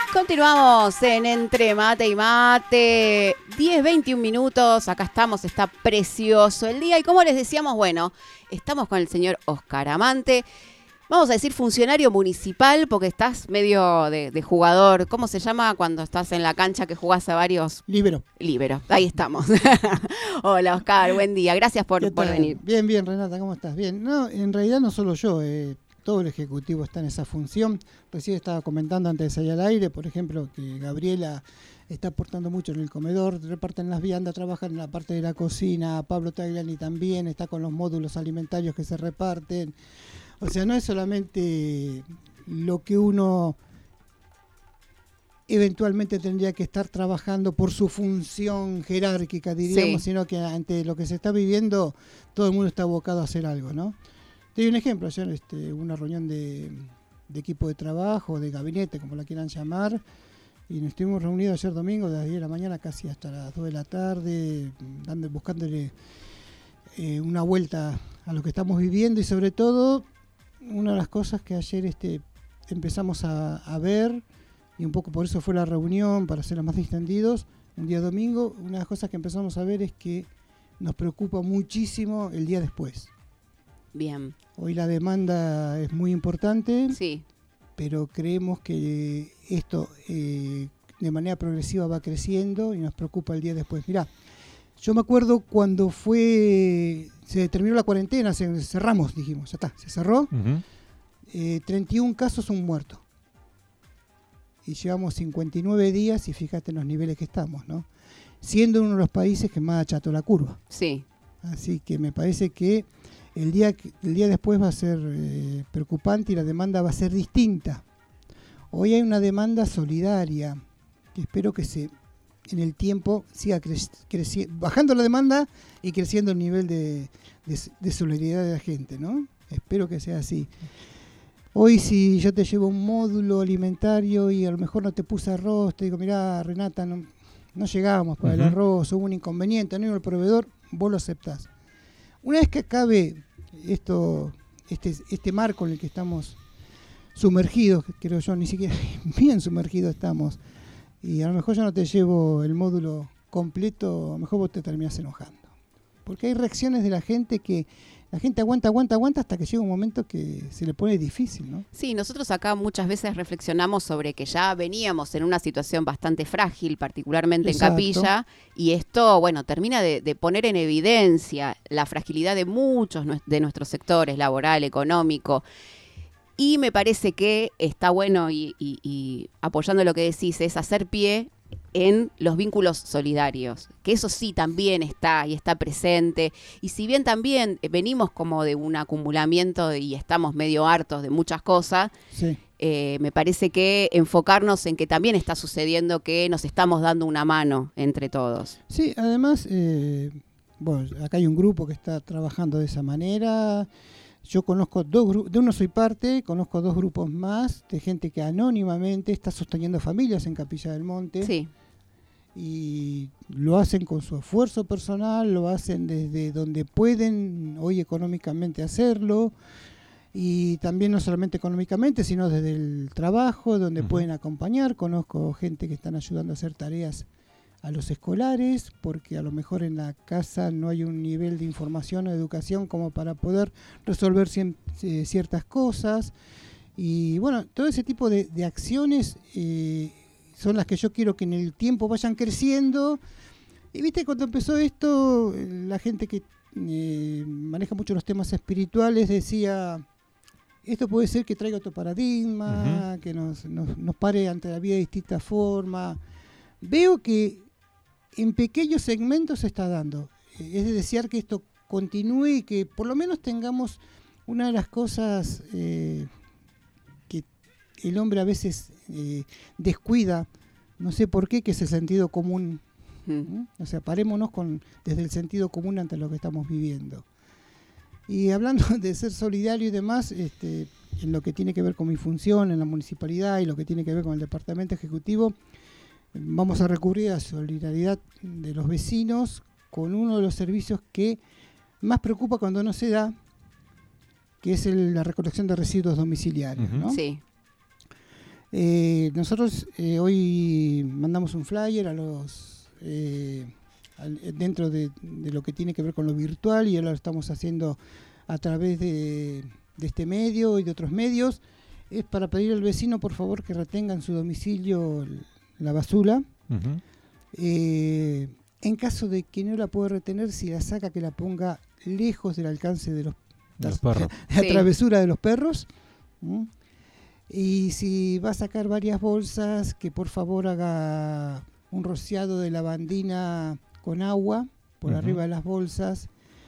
Continuamos en Entre Mate y Mate, 10-21 minutos, acá estamos, está precioso el día y como les decíamos, bueno, estamos con el señor Oscar Amante, vamos a decir funcionario municipal porque estás medio de jugador, ¿cómo se llama cuando estás en la cancha que jugás a varios? Líbero, ahí estamos. Hola Oscar, buen día, gracias por venir. Bien, Renata, ¿cómo estás? Bien, no, en realidad no solo yo, todo el Ejecutivo está en esa función. Recién estaba comentando antes de salir al aire, por ejemplo, que Gabriela está aportando mucho en el comedor, reparten las viandas, trabajan en la parte de la cocina, Pablo Tagliani también está con los módulos alimentarios que se reparten. O sea, no es solamente lo que uno eventualmente tendría que estar trabajando por su función jerárquica, diríamos, sino que ante lo que se está viviendo, todo el mundo está abocado a hacer algo, ¿no? Te doy un ejemplo, ayer una reunión de equipo de trabajo, de gabinete, como la quieran llamar, y nos estuvimos reunidos ayer domingo, desde las 10 de la mañana casi hasta las 2 de la tarde, buscándole una vuelta a lo que estamos viviendo, y sobre todo, una de las cosas que ayer empezamos a ver, y un poco por eso fue la reunión, para ser más distendidos, un día domingo, una de las cosas que empezamos a ver es que nos preocupa muchísimo el día después. Bien. Hoy la demanda es muy importante, sí, pero creemos que esto de manera progresiva va creciendo y nos preocupa el día después. Mirá, yo me acuerdo cuando se terminó la cuarentena, cerramos, dijimos, ya está, se cerró, 31 casos, un muerto. Y llevamos 59 días y fíjate en los niveles que estamos, ¿no? Siendo uno de los países que más acható la curva. Sí. Así que me parece que el día después va a ser preocupante y la demanda va a ser distinta. Hoy hay una demanda solidaria que espero que en el tiempo siga creciendo, bajando la demanda y creciendo el nivel de solidaridad de la gente, ¿no? Espero que sea así. Hoy si yo te llevo un módulo alimentario y a lo mejor no te puse arroz, te digo, mirá Renata, no llegamos para el arroz, hubo un inconveniente, no iba el proveedor, vos lo aceptás. Una vez que acabe este marco en el que estamos sumergidos, creo yo, ni siquiera bien sumergidos estamos, y a lo mejor yo no te llevo el módulo completo, a lo mejor vos te terminás enojando. Porque hay reacciones de la gente que la gente aguanta hasta que llega un momento que se le pone difícil, ¿no? Sí, nosotros acá muchas veces reflexionamos sobre que ya veníamos en una situación bastante frágil, particularmente Exacto. en Capilla, y esto, bueno, termina de poner en evidencia la fragilidad de muchos de nuestros sectores, laboral, económico, y me parece que está bueno y apoyando lo que decís, es hacer pie en los vínculos solidarios, que eso sí también está y está presente, y si bien también venimos como de un acumulamiento y estamos medio hartos de muchas cosas, sí. Me parece que enfocarnos en que también está sucediendo que nos estamos dando una mano entre todos. Sí, además, bueno, acá hay un grupo que está trabajando de esa manera. Yo conozco dos grupos, de uno soy parte, conozco dos grupos más de gente que anónimamente está sosteniendo familias en Capilla del Monte. Sí. Y lo hacen con su esfuerzo personal, lo hacen desde donde pueden hoy económicamente hacerlo, y también no solamente económicamente, sino desde el trabajo, donde pueden acompañar. Conozco gente que están ayudando a hacer tareas a los escolares, porque a lo mejor en la casa no hay un nivel de información o educación como para poder resolver ciertas cosas. Y bueno, todo ese tipo de acciones son las que yo quiero que en el tiempo vayan creciendo. Y viste, cuando empezó esto, la gente que maneja mucho los temas espirituales decía, esto puede ser que traiga otro paradigma, que nos pare ante la vida de distinta forma. Veo que en pequeños segmentos se está dando. Es de desear que esto continúe y que por lo menos tengamos una de las cosas que el hombre a veces descuida, no sé por qué, que es el sentido común. O sea, parémonos desde el sentido común ante lo que estamos viviendo. Y hablando de ser solidario y demás, en lo que tiene que ver con mi función en la municipalidad y lo que tiene que ver con el departamento ejecutivo, vamos a recurrir a la solidaridad de los vecinos con uno de los servicios que más preocupa cuando no se da, que es la recolección de residuos domiciliarios, ¿no? Sí. Nosotros hoy mandamos un flyer a los dentro de lo que tiene que ver con lo virtual, y ahora lo estamos haciendo a través de este medio y de otros medios. Es para pedir al vecino, por favor, que retenga en su domicilio la basura. Uh-huh. En caso de que no la pueda retener, si la saca, que la ponga lejos del alcance de los perros. La travesura de los perros. Y si va a sacar varias bolsas, que por favor haga un rociado de lavandina con agua por arriba de las bolsas.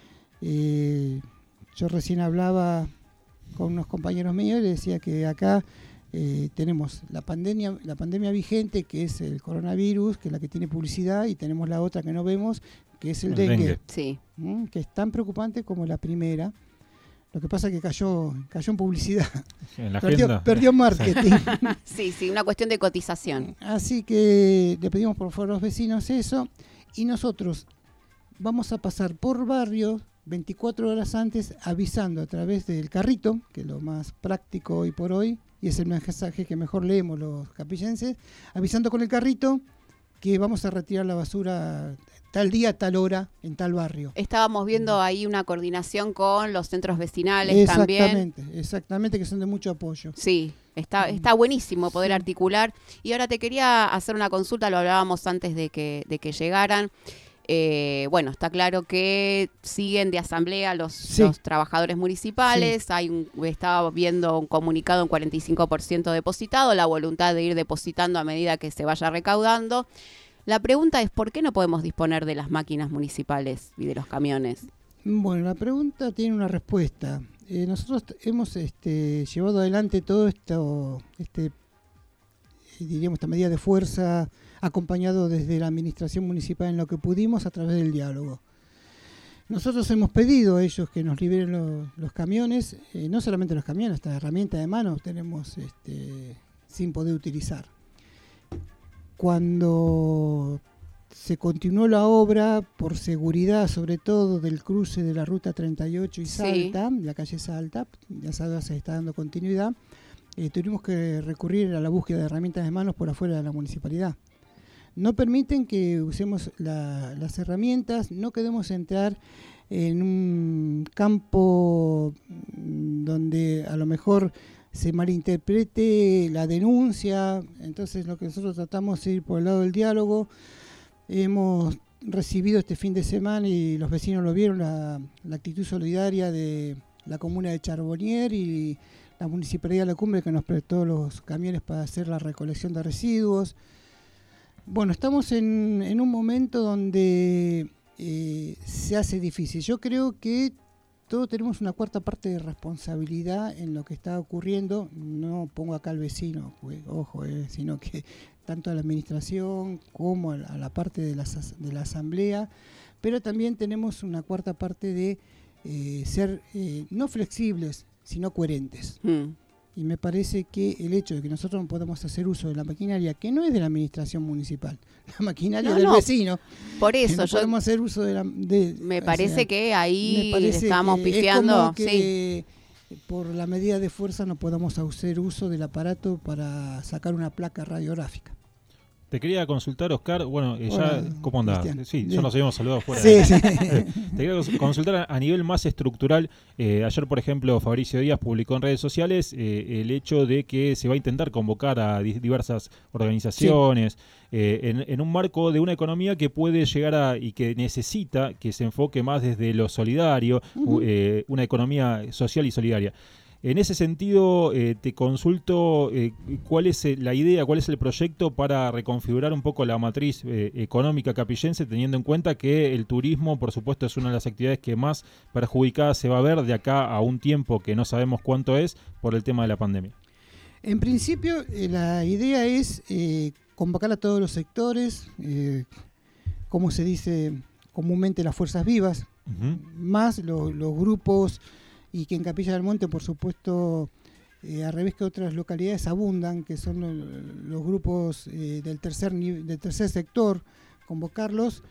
Yo recién hablaba con unos compañeros míos y les decía que acá tenemos la pandemia vigente, que es el coronavirus, que es la que tiene publicidad, y tenemos la otra que no vemos, que es el dengue. Sí. Que es tan preocupante como la primera. Lo que pasa es que cayó en publicidad. En la perdió marketing. Sí, una cuestión de cotización. Así que le pedimos por favor a los vecinos eso, y nosotros vamos a pasar por barrios 24 horas antes avisando a través del carrito, que es lo más práctico hoy por hoy, y es el mensaje que mejor leemos los capillenses, avisando con el carrito que vamos a retirar la basura tal día, tal hora, en tal barrio. Estábamos viendo ahí una coordinación con los centros vecinales también. Exactamente, que son de mucho apoyo. Sí, está buenísimo poder articular. Y ahora te quería hacer una consulta, lo hablábamos antes de que llegaran. Bueno, está claro que siguen de asamblea los trabajadores municipales. Sí. Estaba viendo un comunicado, un 45% depositado, la voluntad de ir depositando a medida que se vaya recaudando. La pregunta es, ¿por qué no podemos disponer de las máquinas municipales y de los camiones? Bueno, la pregunta tiene una respuesta. Nosotros hemos llevado adelante todo esto, diríamos, esta medida de fuerza, acompañado desde la administración municipal en lo que pudimos a través del diálogo. Nosotros hemos pedido a ellos que nos liberen los camiones, no solamente los camiones, hasta herramienta de mano tenemos sin poder utilizar. Cuando se continuó la obra, por seguridad sobre todo del cruce de la ruta 38 y Salta, la calle Salta, ya sabes, se está dando continuidad, tuvimos que recurrir a la búsqueda de herramientas de manos por afuera de la municipalidad. No permiten que usemos las herramientas, no queremos entrar en un campo donde a lo mejor se malinterprete la denuncia. Entonces lo que nosotros tratamos es ir por el lado del diálogo. Hemos recibido este fin de semana, y los vecinos lo vieron, la actitud solidaria de la comuna de Charbonnier y la municipalidad de La Cumbre, que nos prestó los camiones para hacer la recolección de residuos. Bueno, estamos en un momento donde se hace difícil. Yo creo que todos tenemos una cuarta parte de responsabilidad en lo que está ocurriendo. No pongo acá al vecino, ojo, sino que tanto a la administración como a la parte de la asamblea, pero también tenemos una cuarta parte de ser no flexibles, sino coherentes. Y me parece que el hecho de que nosotros no podamos hacer uso de la maquinaria, que no es de la administración municipal, la maquinaria del vecino. Por eso no podemos hacer uso me parece que ahí estamos pifiando. Es como que por la medida de fuerza no podamos hacer uso del aparato para sacar una placa radiográfica. Te quería consultar, Oscar, bueno, ya, ¿cómo andás? Cristian. Sí, ya nos habíamos saludado fuera. Sí. Te quería consultar a nivel más estructural. Ayer, por ejemplo, Fabricio Díaz publicó en redes sociales el hecho de que se va a intentar convocar a diversas organizaciones en un marco de una economía que puede llegar y que necesita que se enfoque más desde lo solidario, una economía social y solidaria. En ese sentido, te consulto cuál es la idea, cuál es el proyecto para reconfigurar un poco la matriz económica capillense, teniendo en cuenta que el turismo, por supuesto, es una de las actividades que más perjudicada se va a ver de acá a un tiempo que no sabemos cuánto es por el tema de la pandemia. En principio, la idea es convocar a todos los sectores, como se dice comúnmente, las fuerzas vivas, más los grupos, y que en Capilla del Monte, por supuesto, al revés que otras localidades abundan, que son los grupos del tercer sector, convocarlos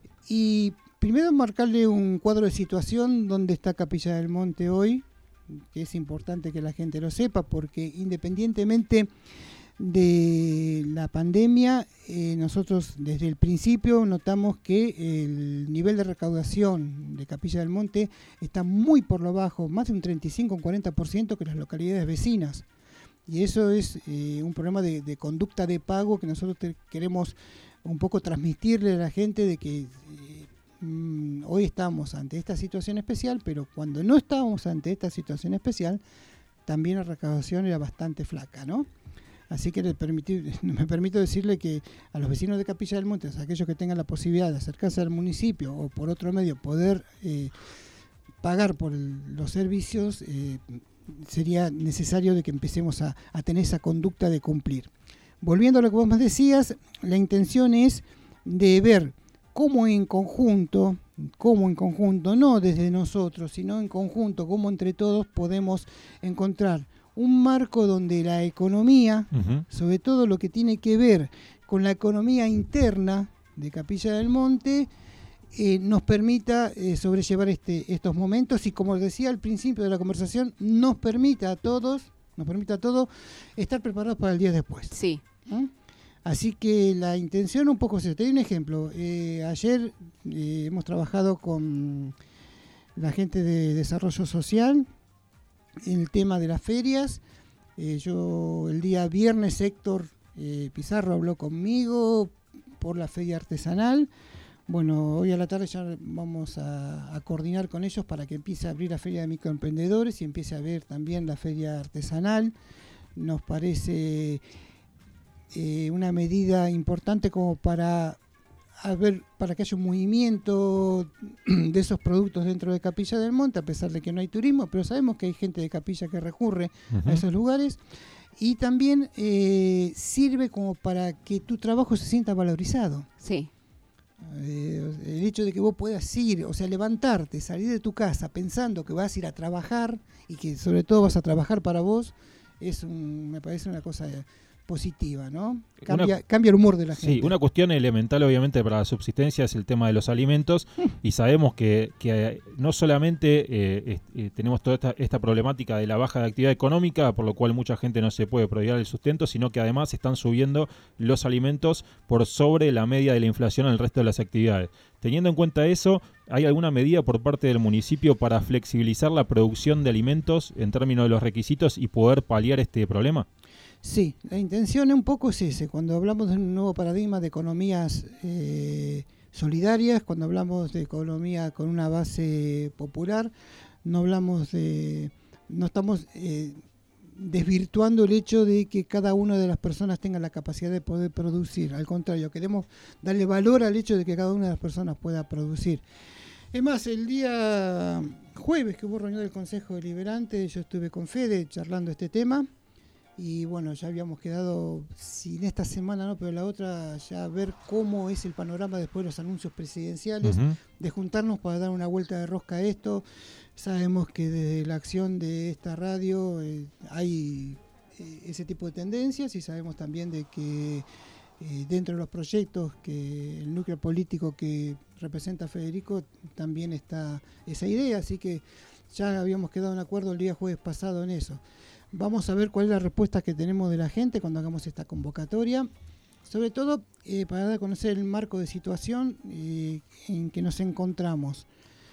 y primero marcarle un cuadro de situación donde está Capilla del Monte hoy, que es importante que la gente lo sepa, porque independientemente de la pandemia, nosotros desde el principio notamos que el nivel de recaudación de Capilla del Monte está muy por lo bajo, más de un 35 o 40% que las localidades vecinas. Y eso es un problema de conducta de pago que nosotros queremos un poco transmitirle a la gente de que hoy estamos ante esta situación especial, pero cuando no estábamos ante esta situación especial, también la recaudación era bastante flaca, ¿no? Así que me permito decirle que a los vecinos de Capilla del Monte, aquellos que tengan la posibilidad de acercarse al municipio o por otro medio poder pagar por los servicios, sería necesario de que empecemos a tener esa conducta de cumplir. Volviendo a lo que vos me decías, la intención es de ver cómo en conjunto, no desde nosotros, sino en conjunto, cómo entre todos podemos encontrar un marco donde la economía, sobre todo lo que tiene que ver con la economía interna de Capilla del Monte, nos permita sobrellevar estos momentos y, como decía al principio de la conversación, nos permita a todos estar preparados para el día después. Sí. Así que la intención un poco es, te doy un ejemplo. Ayer hemos trabajado con la gente de Desarrollo Social en el tema de las ferias. Yo el día viernes, Héctor Pizarro habló conmigo por la feria artesanal. Bueno, hoy a la tarde ya vamos a coordinar con ellos para que empiece a abrir la feria de microemprendedores y empiece a ver también la feria artesanal. Nos parece una medida importante como para que haya un movimiento de esos productos dentro de Capilla del Monte, a pesar de que no hay turismo, pero sabemos que hay gente de Capilla que recurre a esos lugares, y también sirve como para que tu trabajo se sienta valorizado. Sí. El hecho de que vos puedas ir, o sea, levantarte, salir de tu casa pensando que vas a ir a trabajar y que sobre todo vas a trabajar para vos, me parece una cosa positiva, ¿no? Cambia el humor de la gente. Sí, una cuestión elemental obviamente para la subsistencia es el tema de los alimentos y sabemos que no solamente tenemos toda esta problemática de la baja de actividad económica, por lo cual mucha gente no se puede prodigar el sustento, sino que además están subiendo los alimentos por sobre la media de la inflación en el resto de las actividades. Teniendo en cuenta eso, ¿hay alguna medida por parte del municipio para flexibilizar la producción de alimentos en términos de los requisitos y poder paliar este problema? Sí, la intención un poco es ese. Cuando hablamos de un nuevo paradigma de economías solidarias, cuando hablamos de economía con una base popular, no estamos desvirtuando el hecho de que cada una de las personas tenga la capacidad de poder producir. Al contrario, queremos darle valor al hecho de que cada una de las personas pueda producir. Es más, el día jueves que hubo reunión del Consejo Deliberante, yo estuve con Fede charlando este tema. Y bueno, ya habíamos quedado, si en esta semana no, pero la otra, ya ver cómo es el panorama después de los anuncios presidenciales, de juntarnos para dar una vuelta de rosca a esto. Sabemos que desde la acción de esta radio hay ese tipo de tendencias y sabemos también de que dentro de los proyectos que el núcleo político que representa Federico también está esa idea, así que ya habíamos quedado en acuerdo el día jueves pasado en eso. Vamos a ver cuál es la respuesta que tenemos de la gente cuando hagamos esta convocatoria, sobre todo para dar a conocer el marco de situación en que nos encontramos.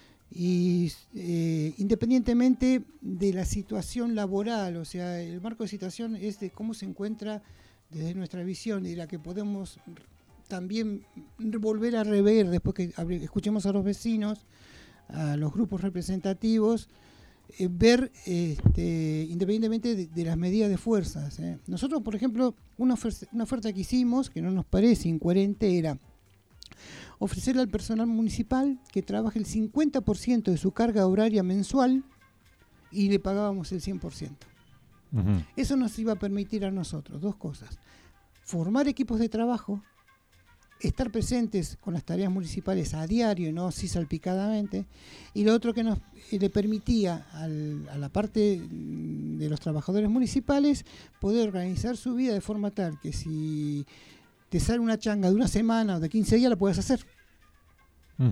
Y independientemente de la situación laboral, o sea, el marco de situación es de cómo se encuentra desde nuestra visión y la que podemos también volver a rever después que escuchemos a los vecinos, a los grupos representativos, ver independientemente de las medidas de fuerzas. Nosotros, por ejemplo, una oferta que hicimos, que no nos parece incoherente, era ofrecerle al personal municipal que trabaje el 50% de su carga horaria mensual y le pagábamos el 100%. Eso nos iba a permitir a nosotros dos cosas: formar equipos de trabajo, estar presentes con las tareas municipales a diario, no así salpicadamente, y lo otro que nos le permitía a la parte de los trabajadores municipales poder organizar su vida de forma tal que si te sale una changa de una semana o de 15 días la puedes hacer.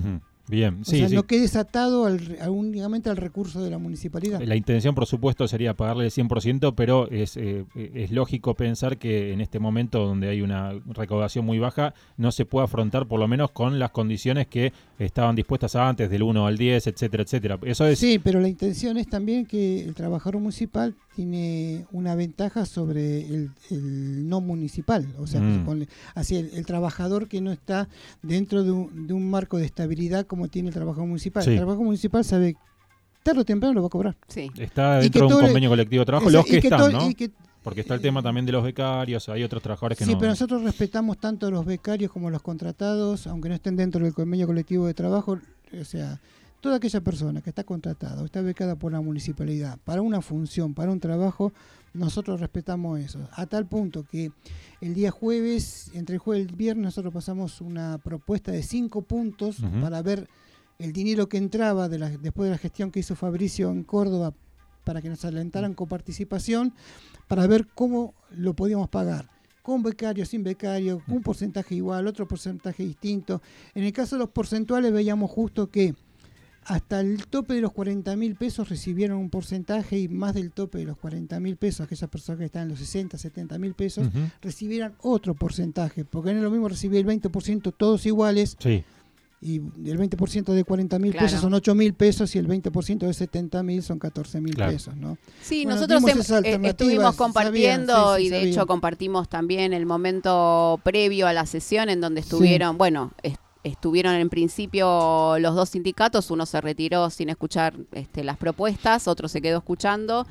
Bien, O sí, sea, sí. no quedes atado únicamente al recurso de la municipalidad. La intención, por supuesto, sería pagarle el 100%, pero es lógico pensar que en este momento donde hay una recaudación muy baja, no se puede afrontar por lo menos con las condiciones que estaban dispuestas antes, del 1 al 10, etcétera, etcétera. Eso es... Sí, pero la intención es también que el trabajador municipal tiene una ventaja sobre el no municipal. O sea, así el trabajador que no está dentro de un marco de estabilidad como tiene el trabajador municipal. Sí. El trabajador municipal sabe tarde o temprano lo va a cobrar. Sí. Está dentro de un convenio colectivo de trabajo, los que están, ¿no? Porque está el tema también de los becarios, hay otros trabajadores que no... Sí, pero nosotros respetamos tanto a los becarios como a los contratados, aunque no estén dentro del convenio colectivo de trabajo. O sea, toda aquella persona que está contratada o está becada por la municipalidad para una función, para un trabajo, nosotros respetamos eso. A tal punto que el día jueves, entre el jueves y el viernes, nosotros pasamos una propuesta de 5 puntos para ver el dinero que entraba después de la gestión que hizo Fabricio en Córdoba para que nos alentaran con participación, para ver cómo lo podíamos pagar. Con becario, sin becario, un porcentaje igual, otro porcentaje distinto. En el caso de los porcentuales veíamos justo que hasta el tope de los 40.000 pesos recibieron un porcentaje y más del tope de los 40.000 pesos, aquellas personas que están en los 60, 70.000 pesos, recibieran otro porcentaje, porque no es lo mismo recibir el 20% todos iguales. Sí. Y el 20% de 40.000 claro. pesos son 8.000 pesos y el 20% de 70.000 son 14.000 claro. pesos, ¿no? Sí, bueno, nosotros estuvimos compartiendo sabían, y de hecho compartimos también el momento previo a la sesión en donde estuvieron, estuvieron en principio los dos sindicatos, uno se retiró sin escuchar las propuestas, otro se quedó escuchando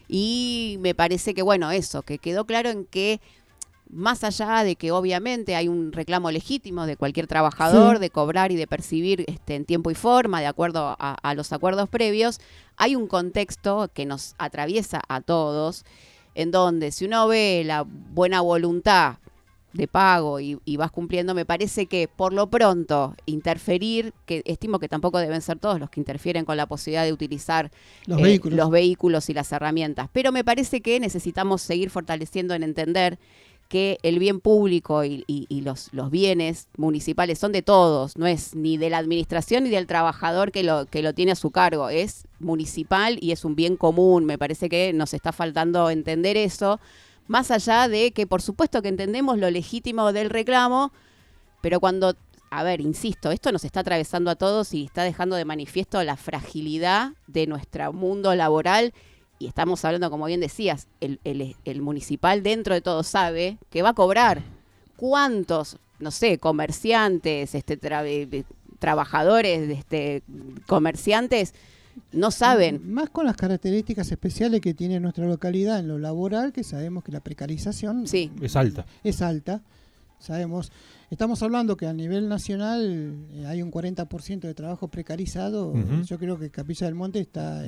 y me parece que eso, que quedó claro en que más allá de que obviamente hay un reclamo legítimo de cualquier trabajador de cobrar y de percibir en tiempo y forma de acuerdo a los acuerdos previos, hay un contexto que nos atraviesa a todos, en donde si uno ve la buena voluntad de pago y vas cumpliendo, me parece que por lo pronto interferir, que estimo que tampoco deben ser todos los que interfieren con la posibilidad de utilizar los vehículos y las herramientas, pero me parece que necesitamos seguir fortaleciendo en entender que el bien público y los bienes municipales son de todos, no es ni de la administración ni del trabajador que lo tiene a su cargo, es municipal y es un bien común. Me parece que nos está faltando entender eso, más allá de que por supuesto que entendemos lo legítimo del reclamo, pero cuando, insisto, esto nos está atravesando a todos y está dejando de manifiesto la fragilidad de nuestro mundo laboral. Y estamos hablando, como bien decías, el municipal dentro de todo sabe que va a cobrar. ¿Cuántos, comerciantes, trabajadores, comerciantes, no saben? Más con las características especiales que tiene nuestra localidad en lo laboral, que sabemos que la precarización es alta. Es alta, sabemos. Estamos hablando que a nivel nacional hay un 40% de trabajo precarizado. Yo creo que Capilla del Monte está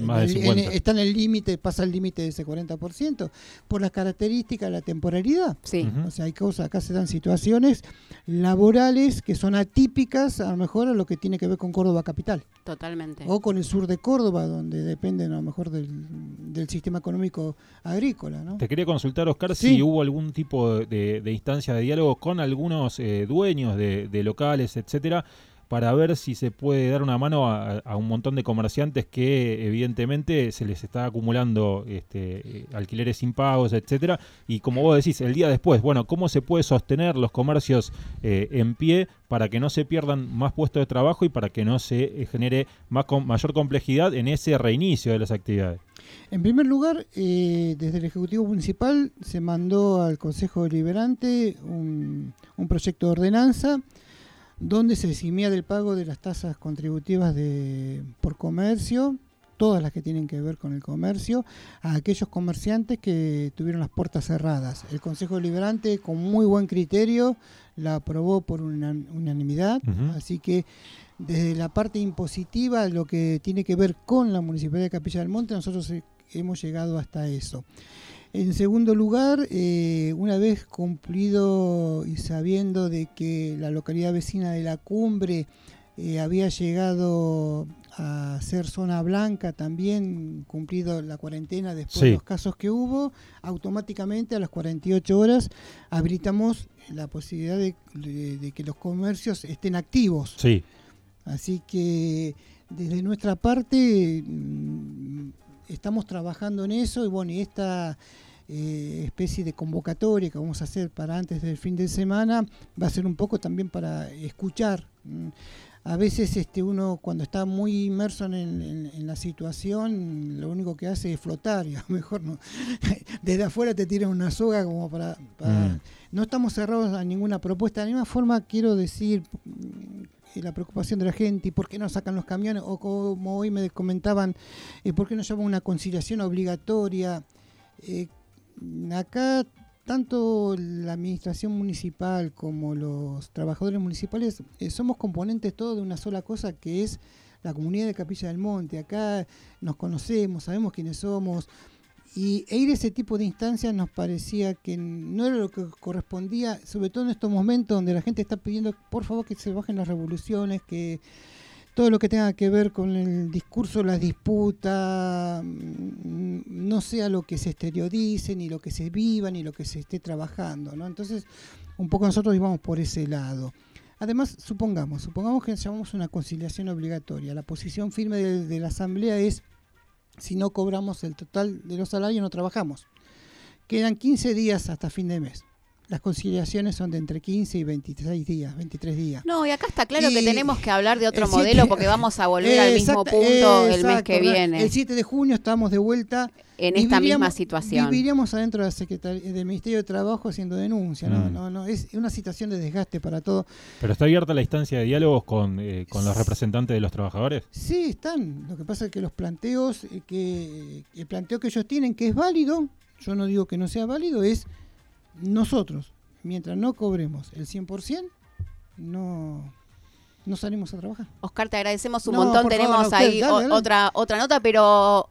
en el límite, pasa el límite de ese 40%, por las características de la temporalidad. Sí. O sea, hay cosas, acá se dan situaciones laborales que son atípicas a lo mejor a lo que tiene que ver con Córdoba capital. Totalmente. O con el sur de Córdoba, donde dependen a lo mejor del sistema económico agrícola, ¿no? Te quería consultar, Oscar, si hubo algún tipo de instancia de diálogo con algunos dueños de locales, etcétera, para ver si se puede dar una mano a un montón de comerciantes que evidentemente se les está acumulando alquileres impagos, etcétera, y como vos decís, el día después, ¿cómo se puede sostener los comercios en pie para que no se pierdan más puestos de trabajo y para que no se genere mayor complejidad en ese reinicio de las actividades? En primer lugar, desde el Ejecutivo Municipal se mandó al Consejo Deliberante un proyecto de ordenanza donde se eximía del pago de las tasas contributivas por comercio, todas las que tienen que ver con el comercio, a aquellos comerciantes que tuvieron las puertas cerradas. El Consejo Deliberante, con muy buen criterio, la aprobó por unanimidad, así que desde la parte impositiva, lo que tiene que ver con la Municipalidad de Capilla del Monte, nosotros hemos llegado hasta eso. En segundo lugar, una vez cumplido y sabiendo de que la localidad vecina de La Cumbre había llegado a ser zona blanca, también cumplido la cuarentena después de los casos que hubo, automáticamente a las 48 horas habilitamos la posibilidad de que los comercios estén activos. Sí. Así que desde nuestra parte estamos trabajando en eso y bueno, y esta especie de convocatoria que vamos a hacer para antes del fin de semana va a ser un poco también para escuchar. A veces uno cuando está muy inmerso en la situación, lo único que hace es flotar y a lo mejor no. Desde afuera te tiran una soga como para no estamos cerrados a ninguna propuesta. De la misma forma quiero decir la preocupación de la gente y por qué no sacan los camiones, o como hoy me comentaban, por qué no llevan una conciliación obligatoria. Acá tanto la administración municipal como los trabajadores municipales somos componentes todos de una sola cosa, que es la comunidad de Capilla del Monte. Acá nos conocemos, sabemos quiénes somos, y ir a ese tipo de instancias nos parecía que no era lo que correspondía, sobre todo en estos momentos donde la gente está pidiendo por favor que se bajen las revoluciones, que todo lo que tenga que ver con el discurso, las disputas, no sea lo que se exteriorice, ni lo que se viva, ni lo que se esté trabajando, ¿no? Entonces, un poco nosotros íbamos por ese lado. Además, supongamos que llamamos una conciliación obligatoria. La posición firme de la Asamblea es: si no cobramos el total de los salarios, no trabajamos. Quedan 15 días hasta fin de mes. Las conciliaciones son de entre 15 y 23 días. No, y acá está claro que tenemos que hablar de otro modelo porque vamos a volver al mismo punto el mes que viene. El 7 de junio estamos de vuelta en esta misma situación. Viviríamos adentro del Ministerio de Trabajo haciendo denuncia. No, es una situación de desgaste para todo. ¿Pero está abierta la instancia de diálogos con los representantes de los trabajadores? Sí, están. Lo que pasa es que los planteos, el planteo que ellos tienen, que es válido, yo no digo que no sea válido, es: nosotros, mientras no cobremos el 100%, no salimos a trabajar. Oscar, te agradecemos un montón. Tenemos favor, ahí dale. Otra nota, pero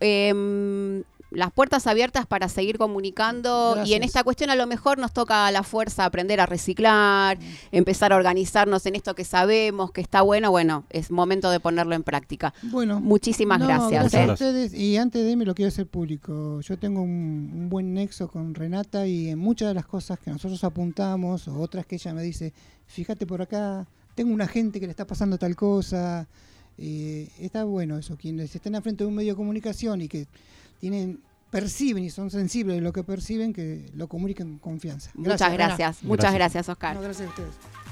las puertas abiertas para seguir comunicando. Gracias. Y en esta cuestión a lo mejor nos toca a la fuerza aprender a reciclar, empezar a organizarnos en esto que sabemos que está bueno. Bueno, es momento de ponerlo en práctica. Bueno, muchísimas gracias. Gracias a ustedes. Y antes de irme lo quiero hacer público. Yo tengo un buen nexo con Renata y en muchas de las cosas que nosotros apuntamos, o otras que ella me dice, fíjate por acá, tengo una gente que le está pasando tal cosa. Está bueno eso, quienes estén al frente de un medio de comunicación y que perciben y son sensibles de lo que perciben, que lo comuniquen con confianza. Muchas gracias, Oscar. No, gracias a ustedes.